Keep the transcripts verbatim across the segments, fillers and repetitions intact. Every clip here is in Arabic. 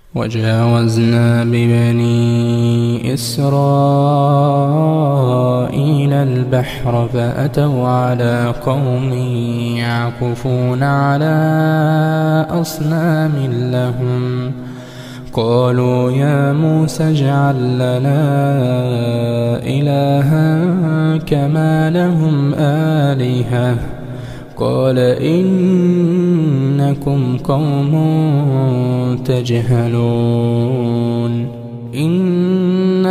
وجاوزنا ببني إسرائيل البحر فأتوا على قوم يعكفون على أصنام لهم قالوا يا موسى اجعل لنا إلها كما لهم آلهة قال إنكم قوم تجهلون إن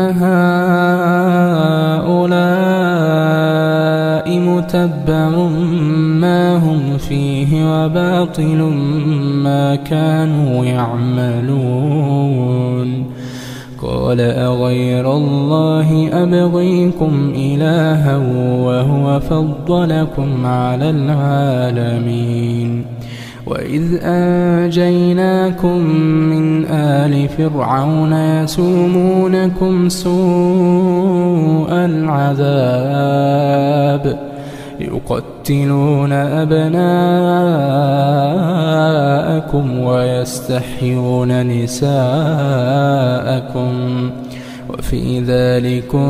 هؤلاء متبر ما هم فيه وباطل ما كانوا يعملون قال أغير الله أبغيكم إلها وهو فضلكم على العالمين وإذ أنجيناكم من آل فرعون يسومونكم سوء العذاب يقتلون أبناءكم ويستحيون نساءكم وفي ذلكم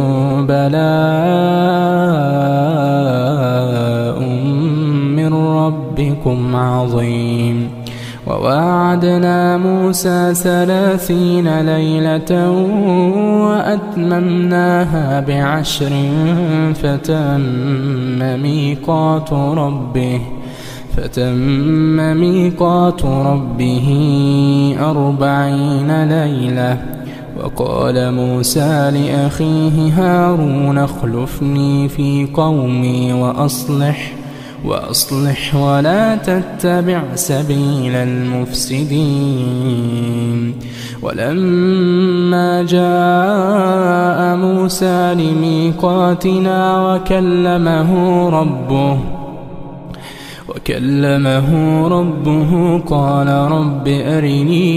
بلاء من ربكم عظيم وواعدنا موسى ثلاثين ليلة وأتممناها بعشر فتم ميقات ربه فتم ميقات ربه أربعين ليلة وقال موسى لأخيه هارون اخلفني في قومي وأصلح وأصلح ولا تتبع سبيل المفسدين ولما جاء موسى لميقاتنا وكلمه ربه وكلمه ربه قال رب أرني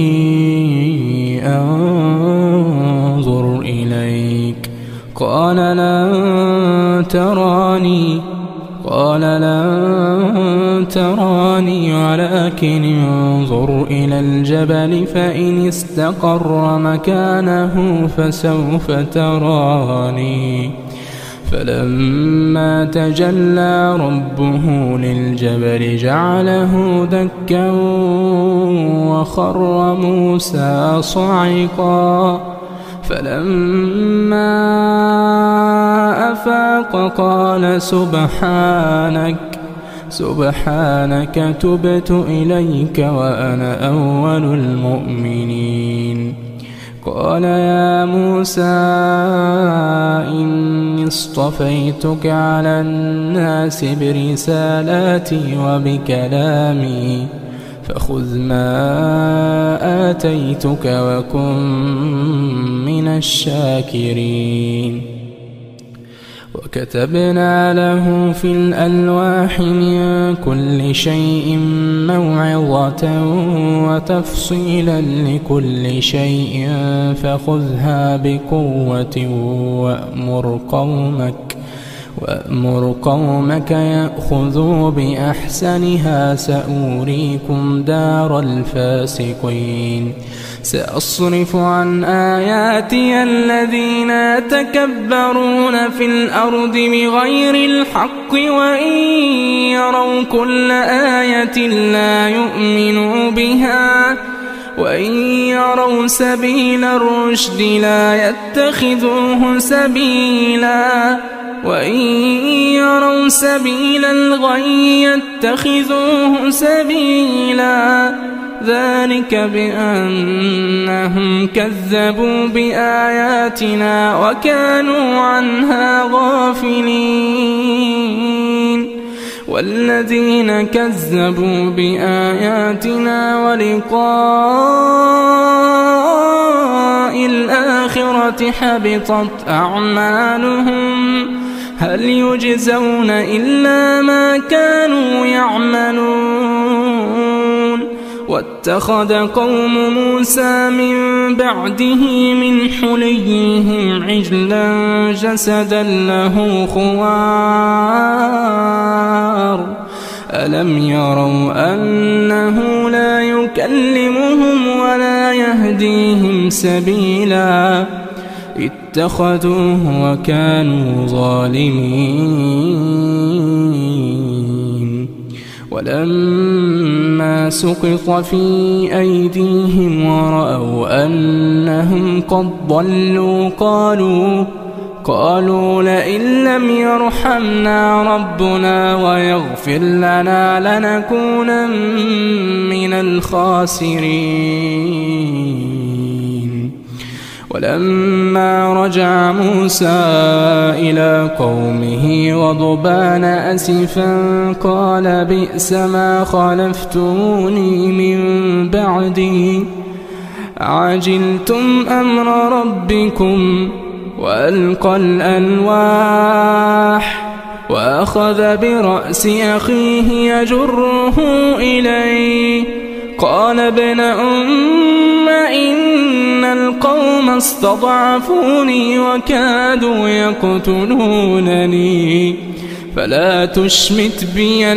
أنظر إليك قال لن تراني قال لن تراني ولكن انظر إلى الجبل فإن استقر مكانه فسوف تراني فلما تجلى ربه للجبل جعله دكا وخر موسى صعقا فلما أفاق قال سبحانك سبحانك تبت إليك وأنا أول المؤمنين قال يا موسى إني اصطفيتك على الناس برسالاتي وبكلامي فخذ ما آتيتك وكن من الشاكرين وكتبنا له في الألواح من كل شيء موعظة وتفصيلا لكل شيء فخذها بقوة وأمر قومك وأمر قومك يأخذوا بأحسنها سأريكم دار الفاسقين سأصرف عن آياتي الذين يتكبرون في الأرض بغير الحق وإن يروا كل آية لا يؤمنوا بها وإن يروا سبيل الرشد لا يتخذوه سبيلا وإن يروا سبيل الغي يتخذوه سبيلا ذلك بأنهم كذبوا بآياتنا وكانوا عنها غافلين والذين كذبوا بآياتنا ولقاء الآخرة حبطت أعمالهم هل يجزون إلا ما كانوا يعملون واتخذ قوم موسى من بعده من حليهم عجلا جسدا له خوار ألم يروا أنه لا يكلمهم ولا ولا يهديهم سبيلا اتخذوه وكانوا ظالمين. ولما سقط في أيديهم ورأوا أنهم قد ضلوا قالوا قالوا لئن لم يرحمنا ربنا ويغفر لنا لنكونن من الخاسرين. ولما رجع موسى إلى قومه غضبان أسفا قال بئس ما خلفتموني من بعدي عجلتم أمر ربكم وألقى الألواح وأخذ برأس أخيه يجره إليه قال ابن أم إن القوم استضعفوني وكادوا يقتلونني فلا تشمت بي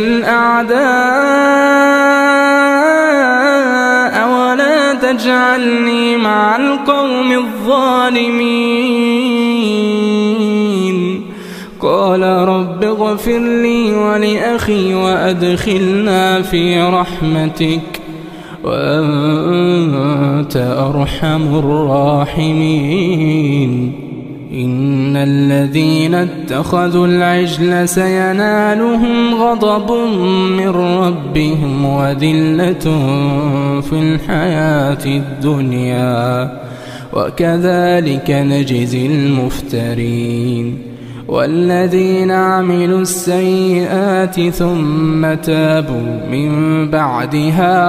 الأعداء ولا تجعلني مع القوم الظالمين. قال رب اغفر لي ولأخي وأدخلنا في رحمتك وأنت أرحم الراحمين. إن الذين اتخذوا العجل سينالهم غضب من ربهم وذلة في الحياة الدنيا وكذلك نجزي المفترين. والذين عملوا السيئات ثم تابوا من بعدها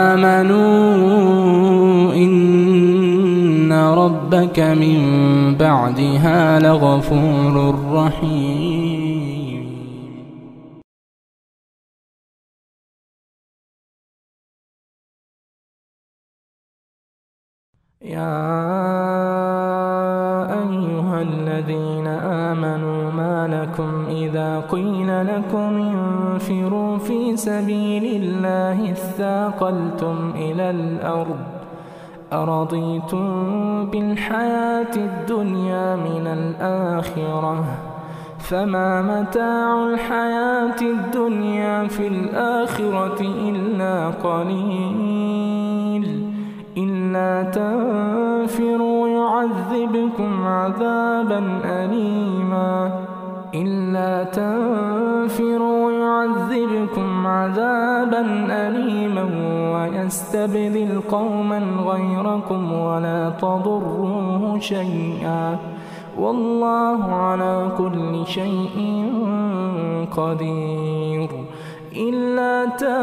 وآمنوا إن ربك من بعدها لغفور رحيم. يا أيها الذين آمنوا ما لكم إذا قيل لكم انفروا في سبيل الله اثاقلتم إلى الأرض أرضيتم بالحياة الدنيا من الآخرة فما متاع الحياة الدنيا في الآخرة إلا قليل. إلا تنفروا يعذبكم عذابا أليما إلا تنفروا يعذبكم عذابا أليما ويستبدل قوما غيركم ولا تضروه شيئا والله على كل شيء قدير. إلا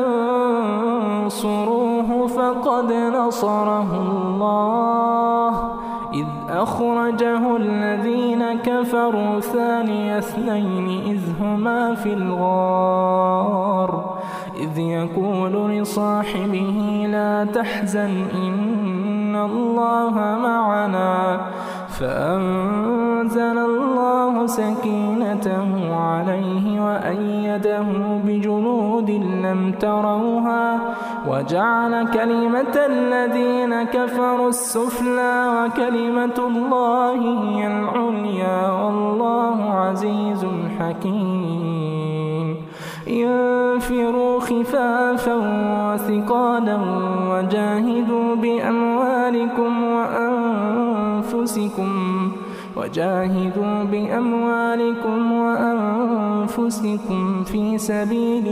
تنصروه فقد نصره الله إذ أخرجه الذين كفروا ثاني اثنين إذ هما في الغار إذ يقول لصاحبه لا تحزن إن الله معنا فأنزل الله سكينته عليه وأيده بجنود لم تروها وجعل كلمة الذين كفروا السفلى وكلمة الله هي العليا والله عزيز حكيم. ينفروا خفافا وثقالا وجاهدوا بأموالكم وأنفسكم وجاهدوا بأموالكم وأنفسكم في سبيل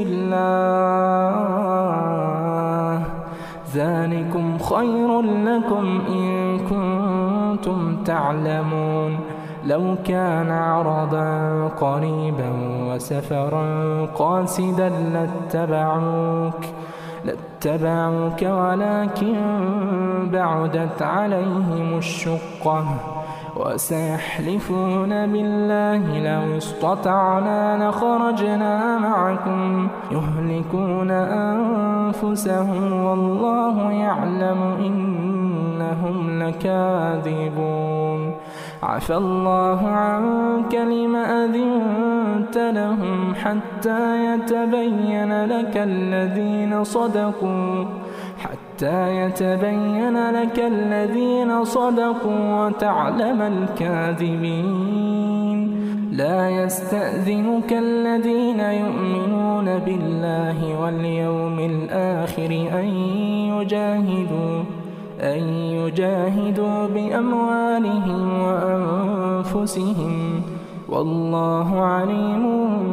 الله ذلكم خير لكم إن كنتم تعلمون. لو كان عرضا قريبا وسفرا قاصدا لاتبعوك لاتبعوك ولكن بعدت عليهم الشقة وسيحلفون بالله لو استطعنا لخرجنا معكم يهلكون أنفسهم والله يعلم إنهم لكاذبون. عفى الله عنك لم أذنت لهم حتى يتبين لك الذين صدقوا حتى حتى يتبين لك الذين صدقوا وتعلم الكاذبين. لا يستأذنك الذين يؤمنون بالله واليوم الآخر أن يجاهدوا أن يجاهدوا بأموالهم وأنفسهم والله عليم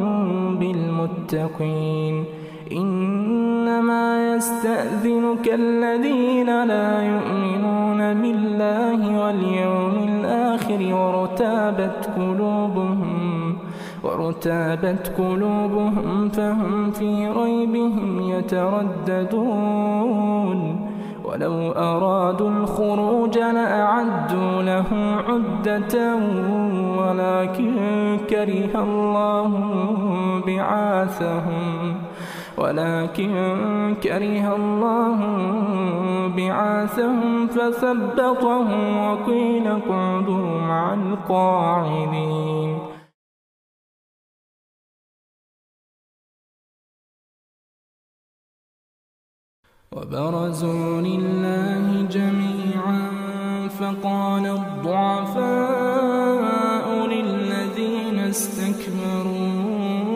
بالمتقين. إنما يستأذنك الذين لا يؤمنون بالله واليوم الآخر وارتابت قلوبهم وارتابت قلوبهم فهم في ريبهم يترددون. ولو أرادوا الخروج لأعدوا له عدة ولكن كره الله بعاثهم ولكن كره الله بعاثهم فثبطهم وقيل اقعدوا مع القاعدين. وبرزوا لله جميعا فقال الضعفاء للذين استكبروا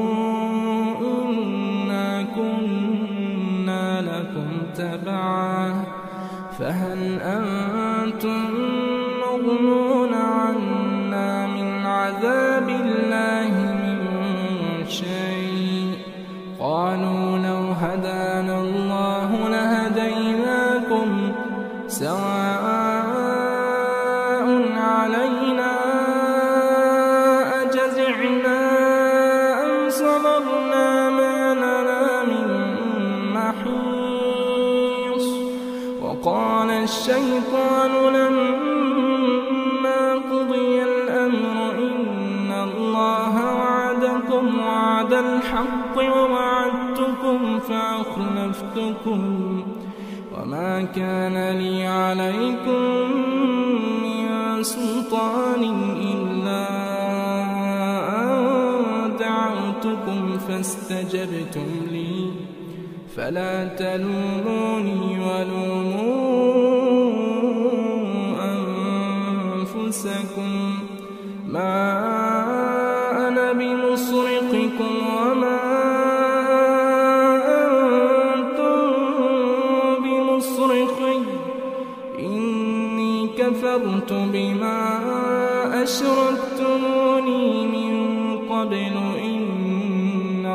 إنا كنا لكم تبعا فهل أنتم مغنون عنا من عذاب الله من شيء؟ قالوا لو هدانا الله لهديناكم سواء علينا أجزعنا أم صبرنا ما لنا من محيص. وقال الشيطان لما قضي الأمر إن الله وعدكم وعد الحق ووعدتكم فأخلفتكم وما كان لي عليكم من سلطان إلا أن دعوتكم فاستجبتم لي فلا تلوموني ولوموا أنفسكم ما أنا بمصرخكم وما كفرت بما أشركتموني من قبل إن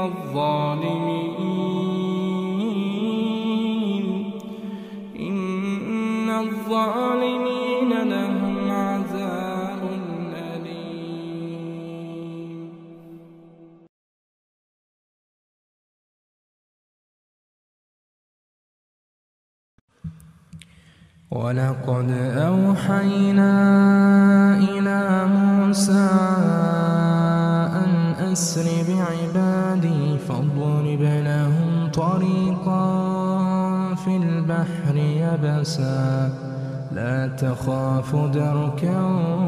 الظالمين إن الظالمين لهم عذاب أليم. ولقد أوحينا إلى موسى أن أسر بعبادي فاضرب لهم طريقا في البحر يبسا لا تخاف دركا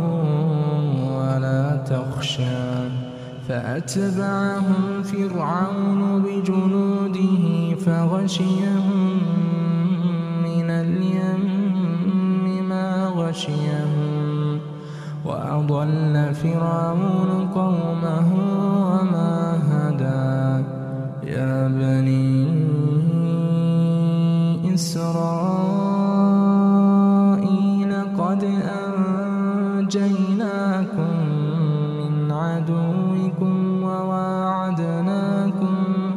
ولا تخشى. فأتبعهم فرعون بجنوده فغشيهم من اليم غشيهم وأضل فرعون قومه وما هدى. يا بني إسرائيل قد أنجيناكم من عدوكم وواعدناكم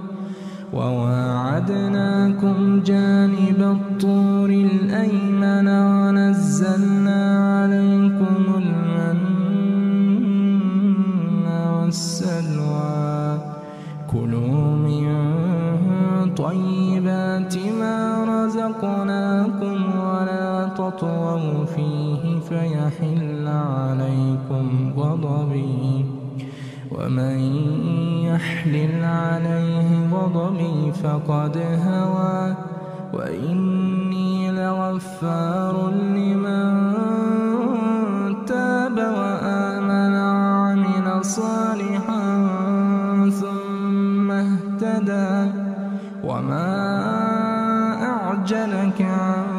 وواعدناكم جانب الطور الأيمن ونزلنا عليكم المن والسلوى. كلوا من طيبات ما رزقناكم ولا تطغوا فيه فيحل عليكم غضبي ومن يحلل عليه غضبي فقد هوى. وإني لغفار لمن تاب وآمن وعمل صالحا ثم اهتدى. وما أعجلك عن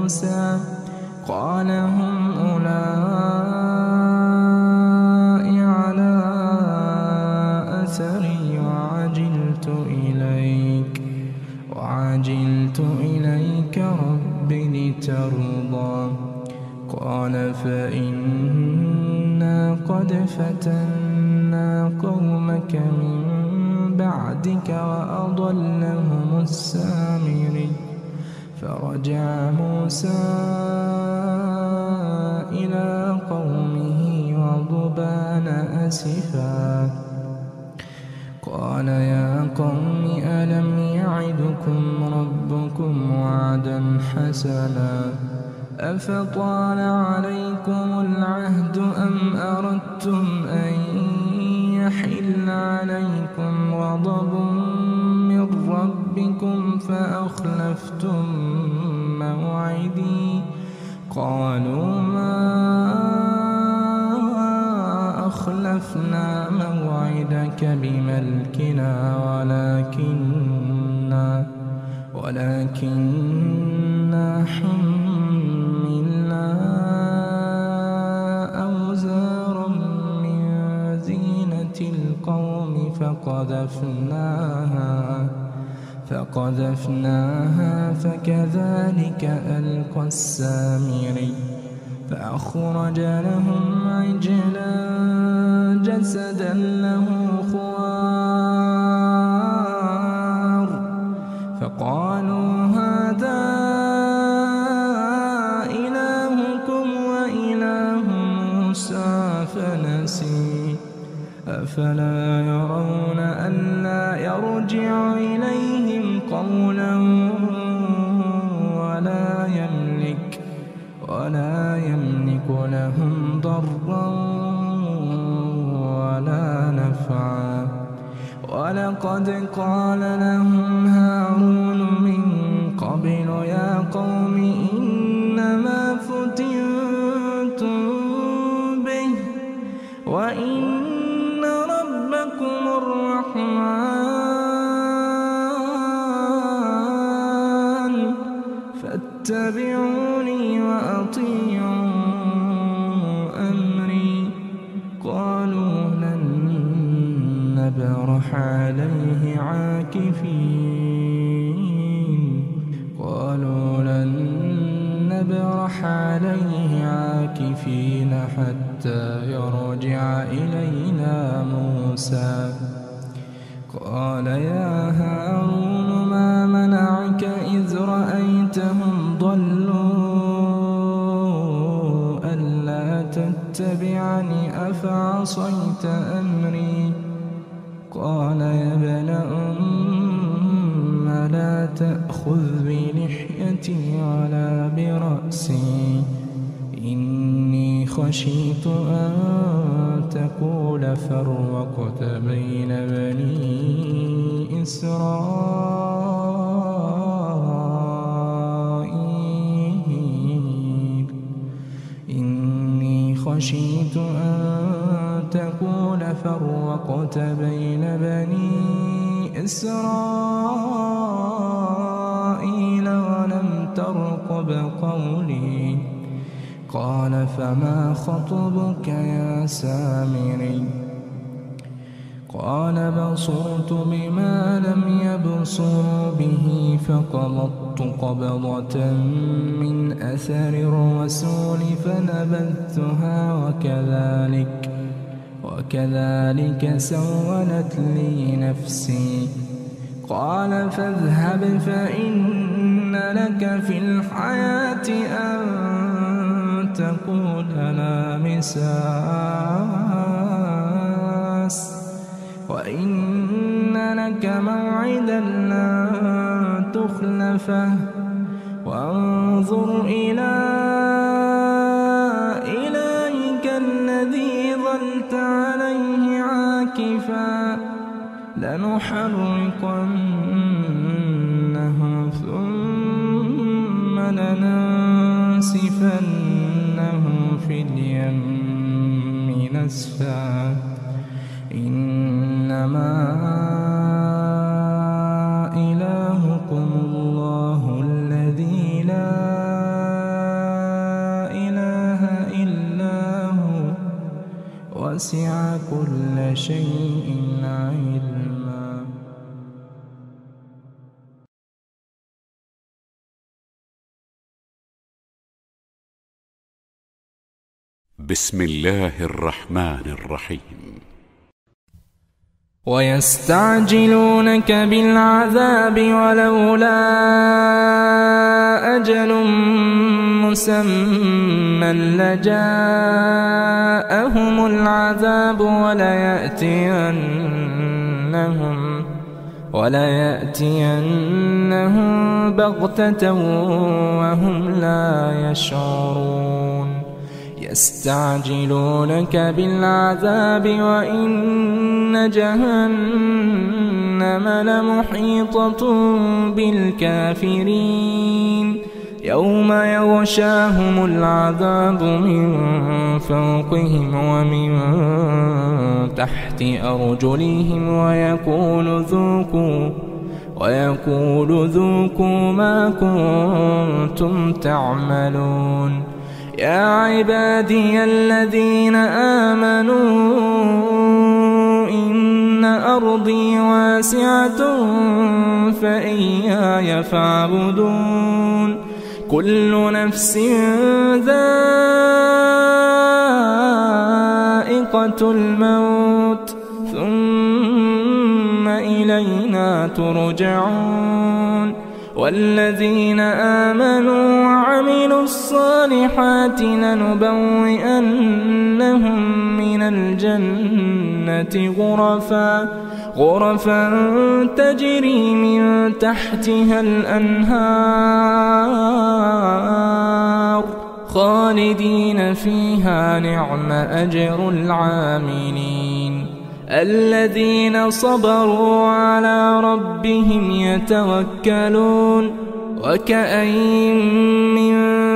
موسى قال هم أولئك على أثري وعجلت إليك وعجلت إليك رب لترضى قال فإنا قد فتنا قومك من بعدك وأضلهم السامري فرجع موسى إلى قومه غضبان أسفا قال يا قوم ألم يعدكم ربكم وعدا حسنا أفطال عليكم العهد أم أردتم أن يحل عليكم غضب من ربكم فأخلفتم موعدي قالوا ما أخلفنا موعدك بملكنا ولكننا ولكننا حملنا أوزارا من زينة القوم فقذفناها فقذفناها فكذلك ألقى السامري فأخرج لهم عجلا جسدا له خوار فقالوا هذا إلهكم وإله موسى فنسي أفلا يرون ألا يرجع إليهم قولا ولا يملك ولا يملك لهم ضرا ولا نفعا ولقد قال لهم هارون من قبل يا قوم إنما فتنتم به وإن ربكم الرحمن فاتبعوني وأطيعوا أمري قالوا لن نبرح عليه عاكفين قالوا لن نبرح عليه عاكفين حتى يرجع إلينا موسى قال يا هارون ما منعك إذ رأيتهم ضلوا ألا تتبعني أفعصيت أمري قال يا ابن أم لا تأخذ بلحيتي ولا برأسي إني خشيت أن تقول فرقت بين بني إسرائيل إني خشيت أن تقول فرقت بين بني إسرائيل ولم ترقب قولي قال فما خطبك يا سامري قال بصرت بما لم يبصروا به فقبضت قبضة من أثر الرسول فنبذتها وكذلك وكذلك سولت لي نفسي قال فاذهب فإن لك في الحياة أن تقول لا مساس وإن لك موعدا لا تخلفه وانظر إلى إلهك الذي ظلت عليه عاكفا لنحرقنه ثم لننسفنه في اليم نسفا إنما إلهكم الله الذي لا شيء علما. بسم الله الرحمن الرحيم. ويستعجلونك بالعذاب ولولا أجل مسمى لجاءهم العذاب وليأتينهم وليأتينهم بغتة وهم لا يشعرون. يستعجلونك بالعذاب وإن جهنم لمحيطة بالكافرين يوم يغشاهم العذاب من فوقهم ومن تحت أرجلهم ويقول ذوقوا ويقول ذوقوا ما كنتم تعملون. يا عبادي الذين آمنوا إن أرضي واسعة فإياي فاعبدون. كل نفس ذائقة الموت ثم إلينا ترجعون. والذين آمنوا وعملوا الصالحات لنبوئنهم من الجنة غرفا غرفا تجري من تحتها الأنهار خالدين فيها نعم أجر العاملين. الذين صبروا على ربهم يتوكلون. وكأين من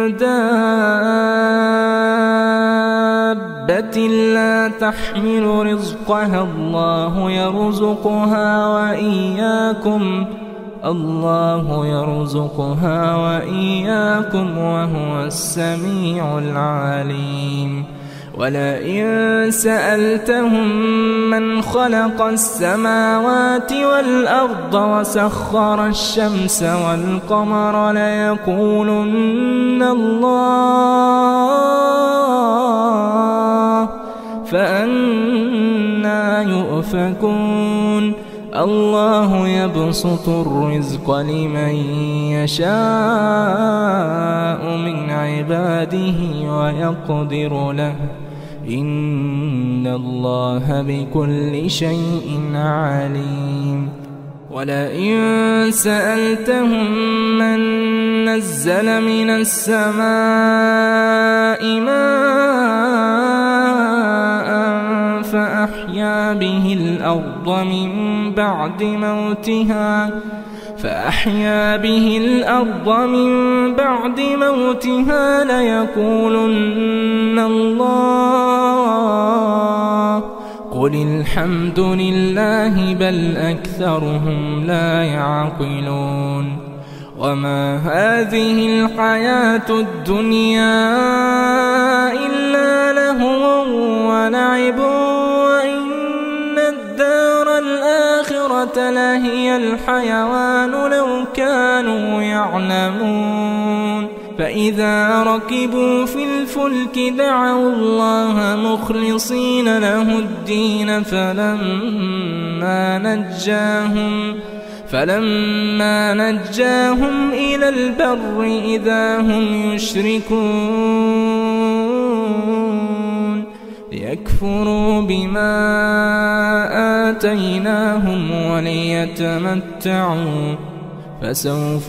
دابة لا تحمل رزقها الله يرزقها وإياكم الله يرزقها وإياكم وهو السميع العليم. ولئن سألتهم من خلق السماوات والأرض وسخر الشمس والقمر ليقولن الله فأنى يؤفكون. الله يبسط الرزق لمن يشاء من عباده ويقدر له إن الله بكل شيء عليم. ولئن سألتهم من نزل من السماء ماء فأحيا به الأرض من بعد موتها فأحيا به الأرض من بعد موتها ليقولن الله قل الحمد لله بل أكثرهم لا يعقلون. وما هذه الحياة الدنيا إلا لهو ولعب وإن الدار الآخرة لهي الحيوان لو كانوا يعلمون. فإذا ركبوا في الفلك دعوا الله مخلصين له الدين فلما نجاهم فلما نجاهم إلى البر إذا هم يشركون. ليكفروا بما آتيناهم وليتمتعوا فسوف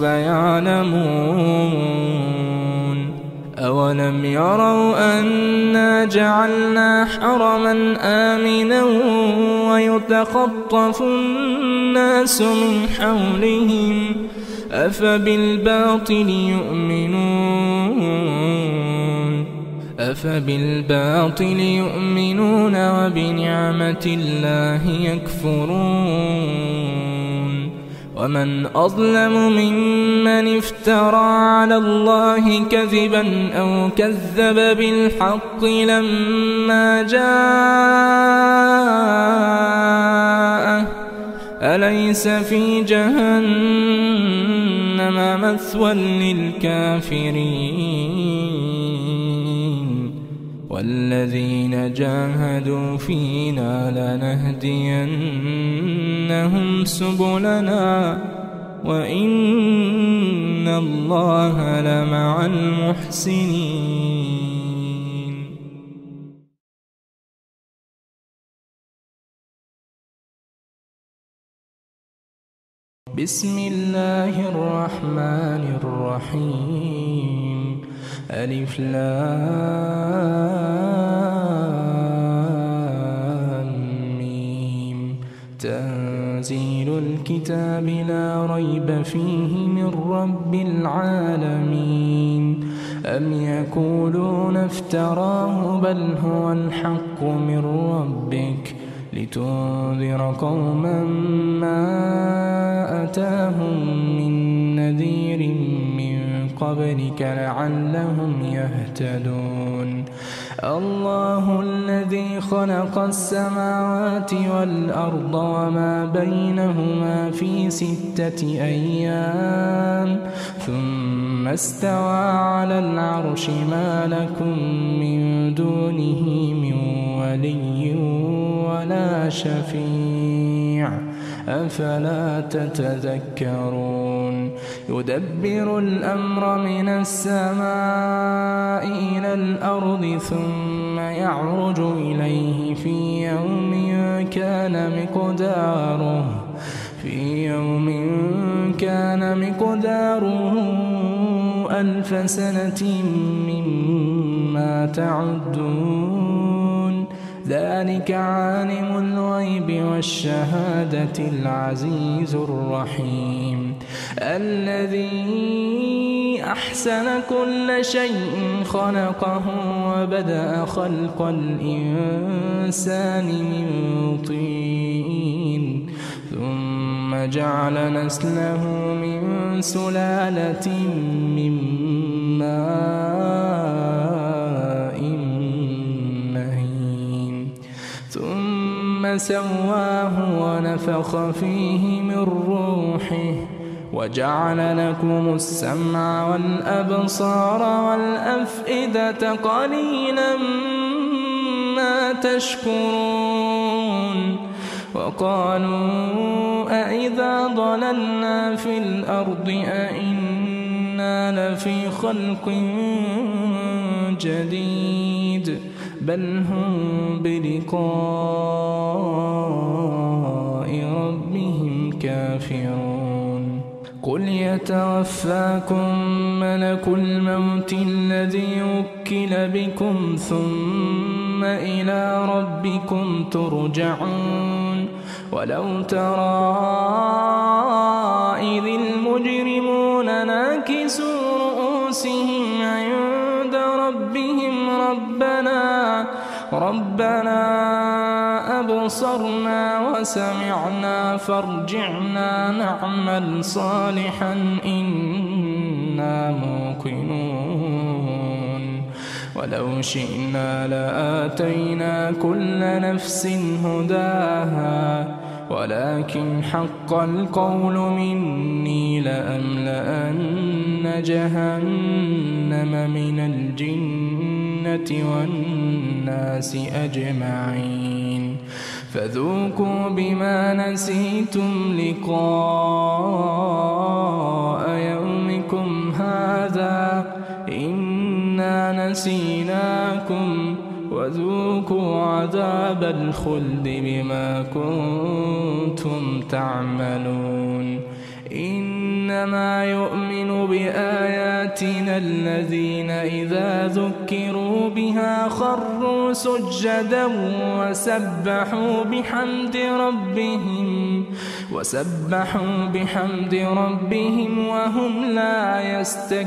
يعلمون. أولم يروا أنا جعلنا حرما آمنا ويتخطف الناس من حولهم أفبالباطل يؤمنون أفبالباطل يؤمنون وبنعمة الله يكفرون. ومن أظلم ممن افترى على الله كذبا أو كذب بالحق لما جاءه أليس في جهنم مثوى للكافرين والذين جاهدوا فينا لنهدينهم سبلنا وإن الله لمع المحسنين. بسم الله الرحمن الرحيم. ألف لام ميم. تنزيل الكتاب لا ريب فيه من رب العالمين. أم يقولون افتراه بل هو الحق من ربك لتنذر قوما ما أتاهم من نذير من قبلك لعلهم يهتدون. الله الذي خلق السماوات والأرض وما بينهما في ستة أيام ثم استوى على العرش ما لكم من دونه من ولي ولا شفيع أفلا تتذكرون. يدبر الأمر من السماء إلى الأرض ثم يعرج إليه في يوم كان مقداره في يوم كان مقداره ألف سنة مما تعدون. ذلك عالم الغيب والشهادة العزيز الرحيم الذي أحسن كل شيء خلقه وبدأ خلق الإنسان من طين ثم جعل نسله من سلالة من ماء مهين ثم سواه ونفخ فيه من روحه وجعل لكم السمع والأبصار والأفئدة قليلا ما تشكرون. وقالوا أإذا ضللنا في الأرض أإنا لفي خلق جديد بل هم بلقاء ربهم كافرون. قل يتوفاكم ملك الموت الذي وكل بكم ثم إلى ربكم ترجعون. ولو ترى إذ المجرمون ناكسوا رؤوسهم عند ربهم ربنا ربنا أبصرنا وسمعنا فارجعنا نعمل صالحا إنا موقنون. ولو شئنا لآتينا كل نفس هداها ولكن حق القول مني لأملأن جهنم من الجنة والناس أجمعين. فذوقوا بما نسيتم لقاء يومكم هذا إنا نسيناكم وذوقوا عذاب الخلد بما كنتم تعملون. إنما يؤمن بآياتنا الذين إذا ذكروا بها خروا سجدا وسبحوا بحمد ربهم وسبحوا بحمد ربهم وهم لا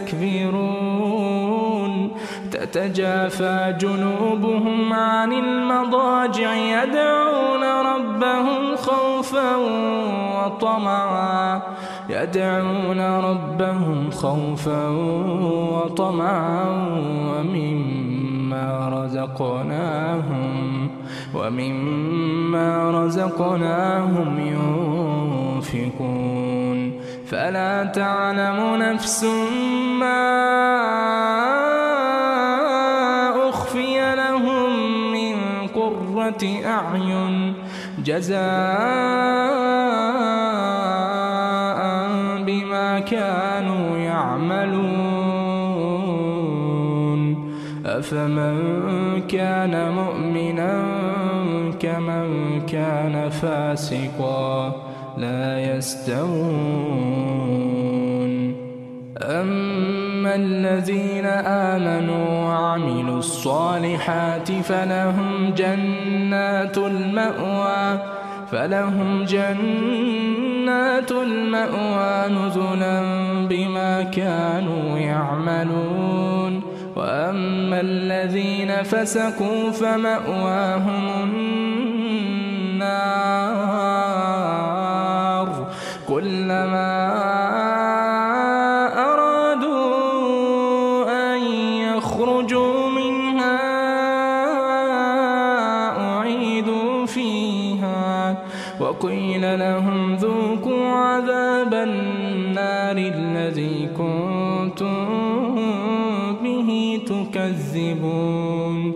يستكبرون تتجافى جنوبهم عن المضاجع يدعون ربهم خوفا وطمعا يدعون ربهم خوفا وطمعا ومما رزقناهم ومما رزقناهم ينفقون فلا تعلم نفس ما أخفي لهم من قرة أعين جزاء بما كانوا يعملون أفمن كان مؤمنا كمن كان فاسقا لا يستوون أما الذين آمنوا وعملوا الصالحات فلهم جنات المأوى فلهم جنات المأوى نزلا بما كانوا يعملون وأما الذين فسقوا فمأواهم النار كلما أرادوا أن يخرجوا منها أعيدوا فيها وقيل لهم ذوقوا عذاب النار الذي كنتم به تكذبون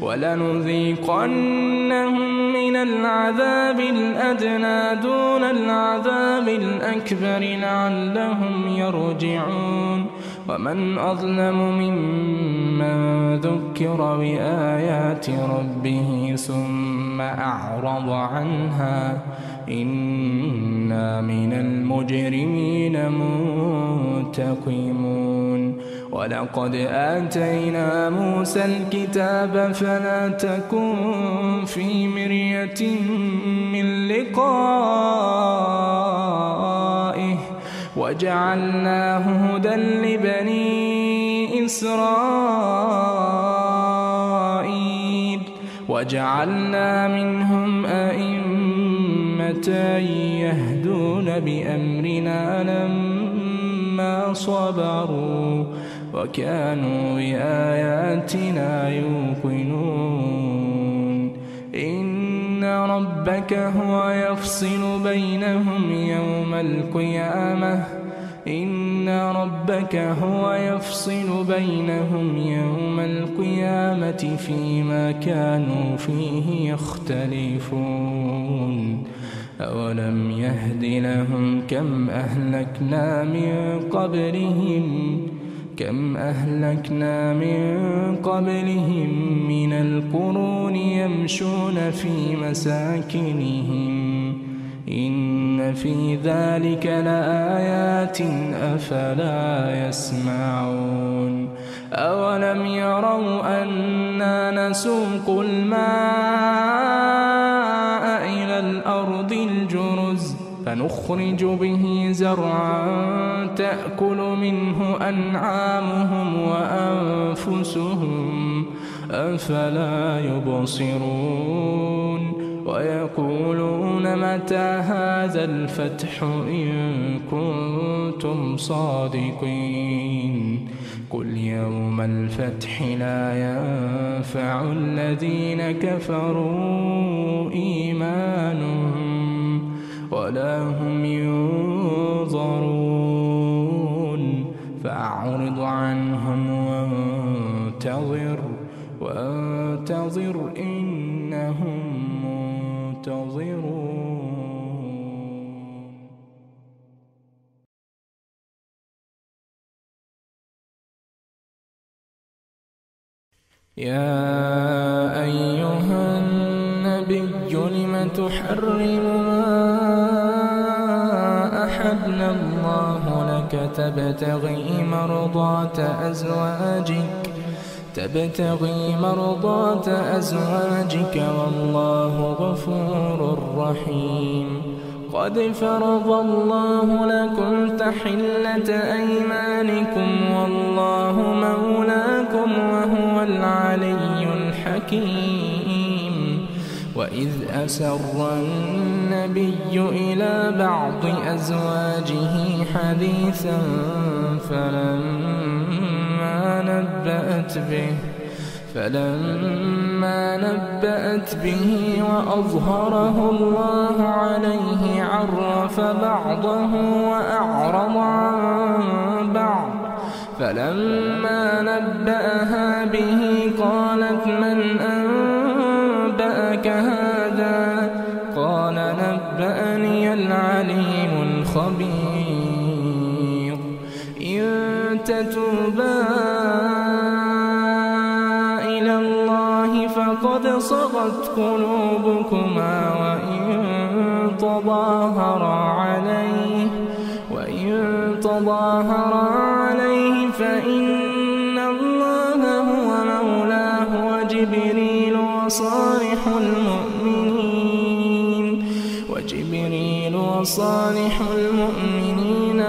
ولنذيقنهم من العذاب الأدنى دون العذاب الأكبر لعلهم يرجعون ومن أظلم ممن ذكر بآيات ربه ثم أعرض عنها إنا من المجرمين منتقمون ولقد آتينا موسى الكتاب فلا تكن في مرية من لقائه وجعلناه هدى لبني إسرائيل وجعلنا منهم أئمة يهدون بأمرنا لما صبروا وكانوا بآياتنا يوقنون إن ربك هو يفصل بينهم يوم القيامة إن ربك هو يفصل بينهم يوم القيامة فيما كانوا فيه يختلفون أولم يهد لهم كم أهلكنا من قبلهم كم أهلكنا من قبلهم من القرون يمشون في مساكنهم إن في ذلك لآيات أفلا يسمعون أولم يروا أنا نسوق الماء إلى الأرض الجرز فنخرج به زرعا تأكل منه أنعامهم وأنفسهم أفلا يبصرون ويقولون متى هذا الفتح إن كنتم صادقين قل يوم الفتح لا ينفع الذين كفروا إيمانهم ولا هم ينظرون فأعرض عنهم وانتظر وانتظر إنهم منتظرون. يا أيها النبي لم تحرم ما أحل الله لك تبتغي مرضات أزواجك تبتغي مرضات أزواجك والله غفور رحيم. قد فرض الله لكم تحلة أيمانكم والله مولاكم وهو العلي الحكيم. وإذ أسر النبي إلى بعض أزواجه حديثا فلما نبأت به فلما نبأت به وأظهره الله عليه عرف بعضه وأعرض عن بعض. فلما نبأها به قالت من أنبأك هذا؟ قال نبأني العليم الخبير. إن تتوبا إلى الله فقد صغت قلوبكما وإن تظاهرا عليه وإن تظاهرا عليه فإن الله هو مولاه وجبريل وصالح المؤمنين وجبريل وصالح المؤمنين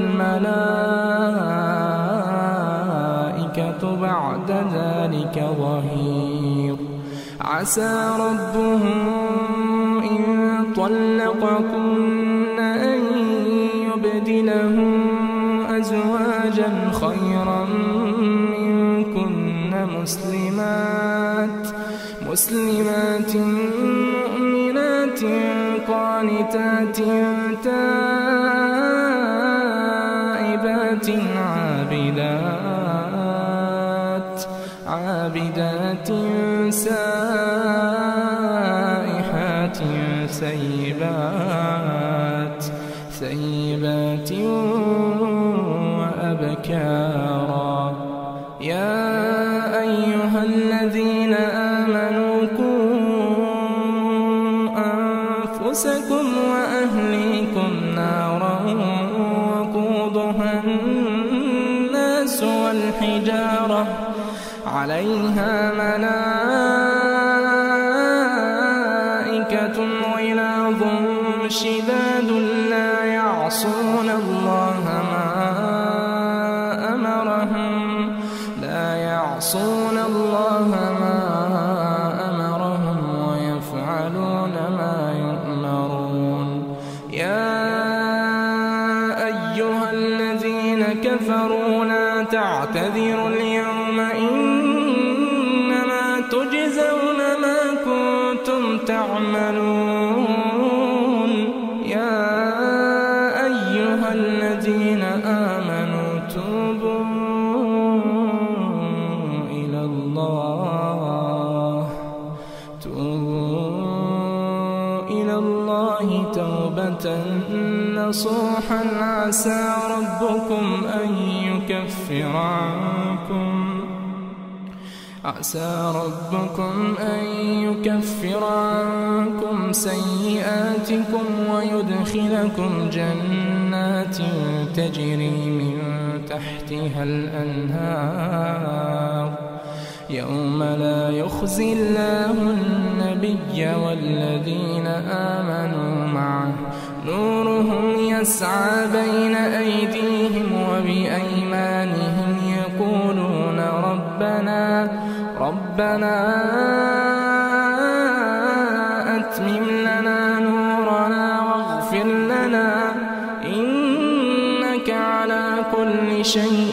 والملائكة بعد ذلك ظهير. عسى ربه إن طلقكن أن يبدله أزواجا خيرا منكن مسلمات مسلمات مؤمنات قانتات تائبات عابدات عابدات سائحات سيبات سيبات وأبكارا. يا أيها الذين آمنوا قوا أنفسكم وأهليكم نارا وقودها الناس والحجارة عليها ملائكة غلاظ شداد لا يعصون الله ما أمرهم لا يعصون الله ما أمرهم ويفعلون ما يؤمرون. يا أيها الذين كفروا لا تعتذروا اليوم إنما تجزون ما كنتم تعملون. يا أيها الذين آمنوا توبوا إلى الله توبوا إلى الله توبة نصوحا عسى ربكم أن يكفر عنكم عسى ربكم أن يكفر عنكم سيئاتكم ويدخلكم جنات تجري من تحتها الأنهار يوم لا يخزي الله النبي والذين آمنوا معه نورهم يسعى بين أيديهم وبأيمانهم يقولون ربنا ربنا أتمم لنا نورنا واغفر لنا إنك على كل شيء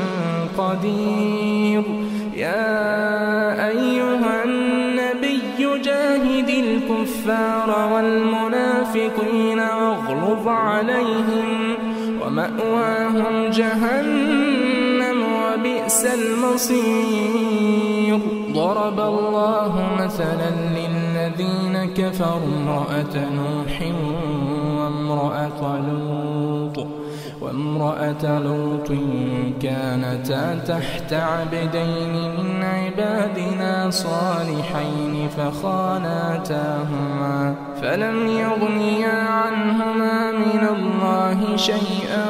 قدير. يا أيها النبي جاهد الكفار والمنافقين واغلظ عليهم ومأواهم جهنم وبئس المصير. ضرب الله مثلا للذين كفروا امرأة نوح وامرأة لوط وامرأة لوط كانتا تحت عبدين من عبادنا صالحين فخانتاهما فلم يغنيا عنهما من الله شيئا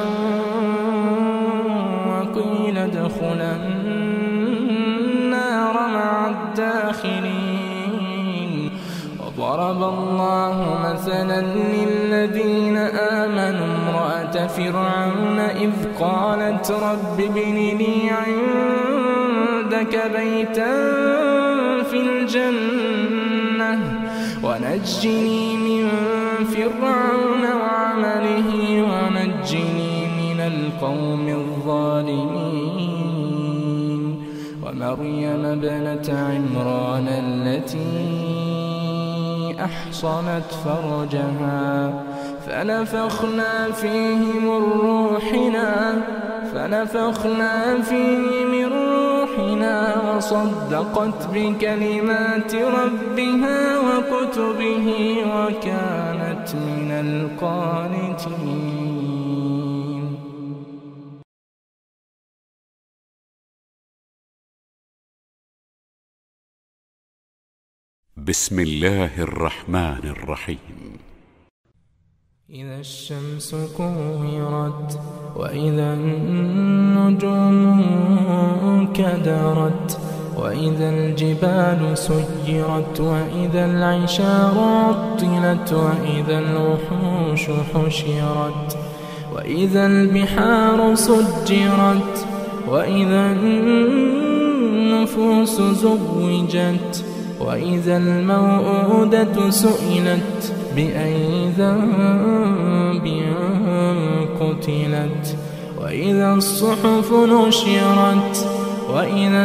وقيل ادخلا النار مع الداخلين. وضرب ضرب الله مثلا للذين آمنوا امرأة فرعون إذ قالت رب ابن لي عندك بيتا في الجنة ونجني من فرعون وعمله ونجني من القوم الظالمين ومريم ابنة عمران التي أحصنت فرجها فنفخنا فيه من روحنا فنفخنا فيه من روحنا وصدقت بكلمات ربها وكتبه وكانت من القانتين. بسم الله الرحمن الرحيم. إذا الشمس كورت وإذا النجوم كدرت وإذا الجبال سيرت وإذا العشار عطلت وإذا الوحوش حشرت وإذا البحار سجرت وإذا النفوس زوجت وإذا الموءودة سئلت بأي ذنب قتلت وإذا الصحف نشرت وإذا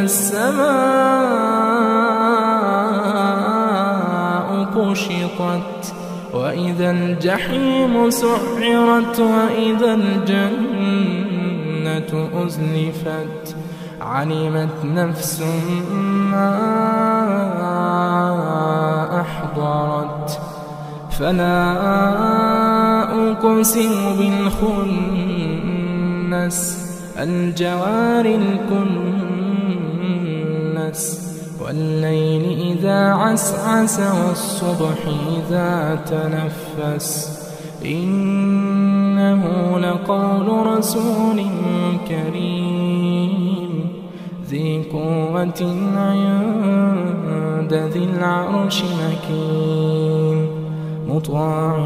السماء كشطت وإذا الجحيم سعرت وإذا الجنة أزلفت علمت نفس ما أحضرت فلا أقسم بالخنس الجوار الكنس والليل إذا عسعس والصبح إذا تنفس إنه لقول رسول كريم ذي قوة عند ذي العرش مكين مطاع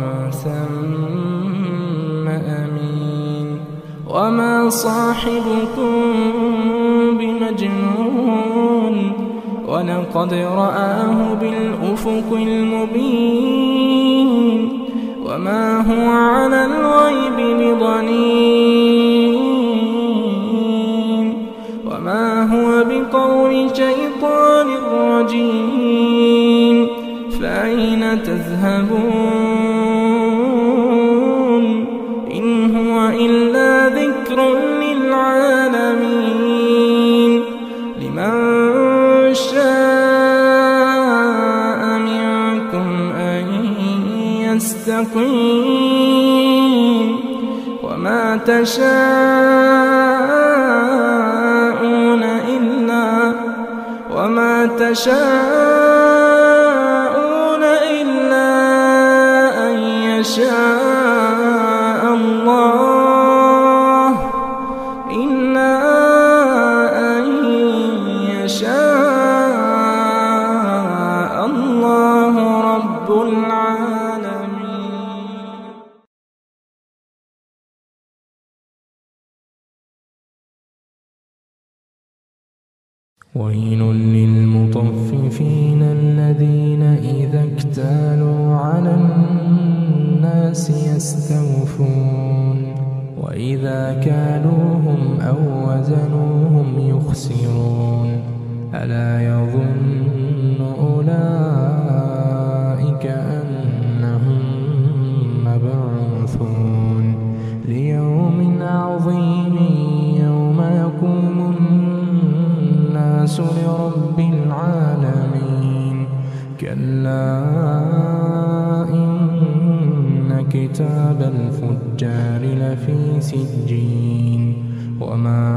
ثم أمين وما صاحبكم بمجنون ولقد رآه بالأفق المبين وما هو على الغيب بضنين وما هو بقول شيطان رجيم فأين تذهبون إن هو إلا ذكر للعالمين لمن شاء منكم أن يستقيم وما تشاءون إلا وما تشاءون إلا أن يشاء الله إلا أن يشاء الله رب العالمين. ويل للمطففين الذين إذا اكتالوا على الناس يستوفون وإذا كالوهم أو وزنوهم يخسرون ألا يظن أولئك أنهم مبعوثون ليوم عظيم يوم يقوم الناس لرب العالمين كلا إن كتاب الفجار لفي سجين وما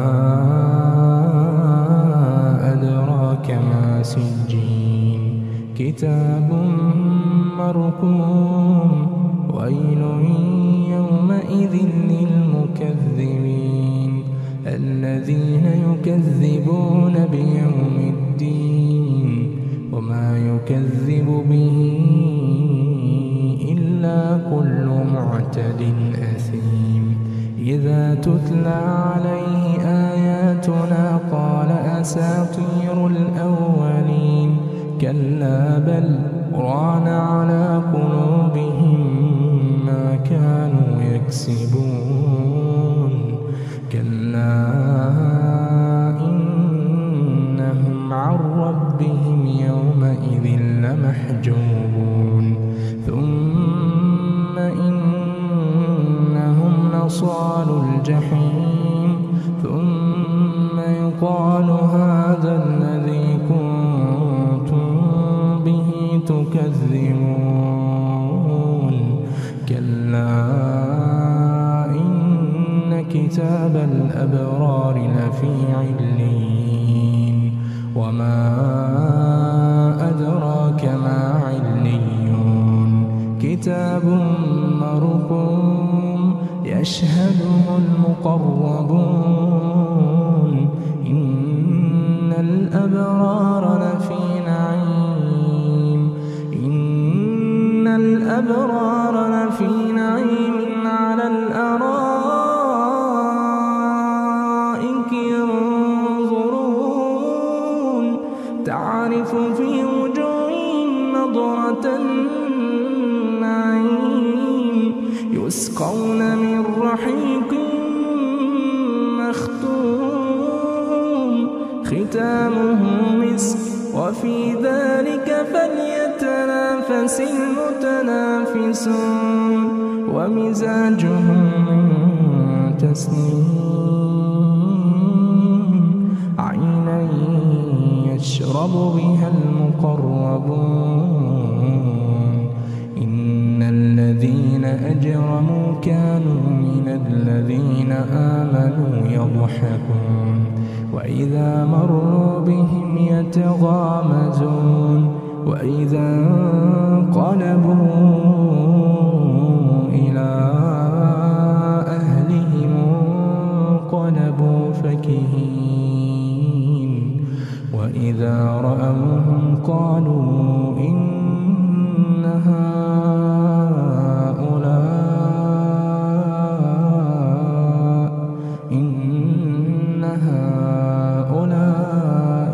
أدراك ما سجين كتاب مرقوم ويل يومئذ للمكذبين الذين يكذبون بيوم الدين وما يكذب به إلا كل معتد أثيم إذا تتلى عليه آياتنا قال أساطير الأولين كلا بل ران على قلوبهم ما كانوا يكسبون كلا إنهم عن ربهم يومئذ لمحجوبون ثم إنهم لصالوا الجحيم ثم يقال هذا الذي كنتم به تكذبون كلا إن كتاب الأبرار لفي عليين وما أدراك ما عليون كتاب مرقوم يشهده المقربون إن الأبرار لفي نعيم إن الأبرار لفي نعيم على الأرائك ينظرون تعرف في وجوههم نضرة النعيم يسقون من رحيق مختوم ختامه مسك وفي ذلك فليتنافس المتنافسون ومزاجه من تسنيم عينا يشرب بها المقربون إن الذين أجرموا كانوا من الذين آمنوا يضحكون وإذا مروا بهم يتغامزون وإذا انقلبوا إلى أهلهم انقلبوا فكهين وإذا رأوهم قالوا إن هؤلاء إن هؤلاء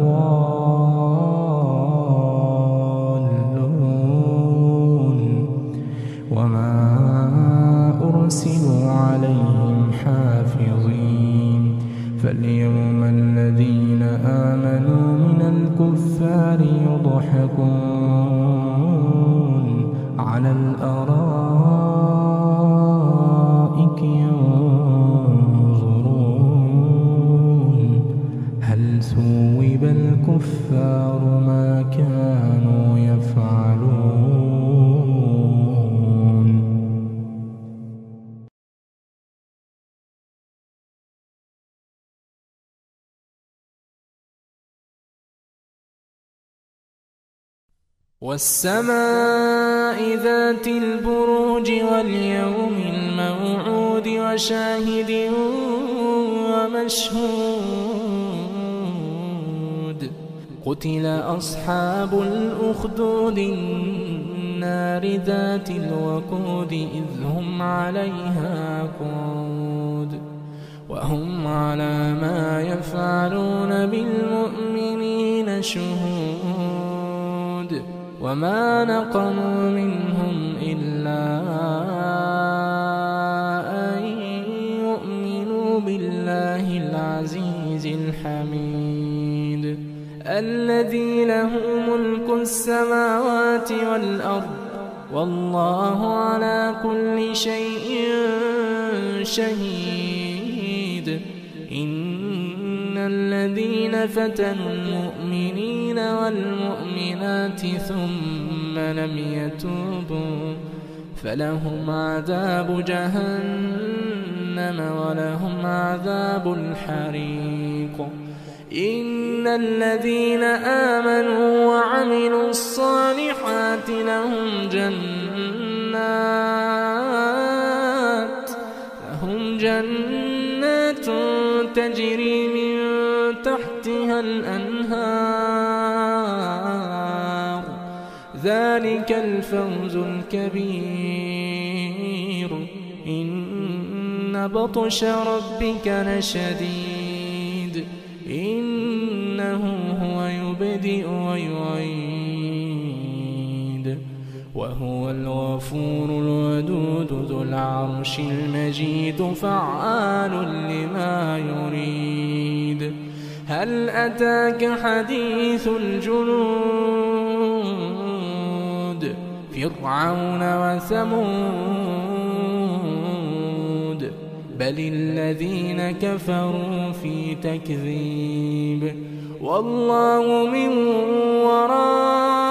لضالون وما أرسلوا عليهم حافظين فاليوم الذين آمنوا من الكفار يضحكون على الأرائك ينظرون هل ثوب الكفار ما كانوا يفعلون والسماء ذات البروج واليوم الموعود وشاهد ومشهود قتل أصحاب الأخدود النار ذات الوقود إذ هم عليها قعود وهم على ما يفعلون بالمؤمنين شهود وما نقموا منهم إلا أن يؤمنوا بالله العزيز الحميد الذي له ملك السماوات والأرض والله على كل شيء شهيد إن الذين فتنوا المؤمنين والمؤمنات ثم لم يتوبوا فلهم عذاب جهنم ولهم عذاب الحريق إن الذين آمنوا وعملوا الصالحات لهم جنات لهم جنات تجري من تحتها الأنهار ذلك الفوز الكبير. إن بطش ربك لشديد إنه هو يبدئ ويعيد وهو الغفور الودود ذو العرش المجيد فعال لما يريد. هل أتاك حديث الجنود فرعون وثمود بل الذين كفروا في تكذيب والله من وراء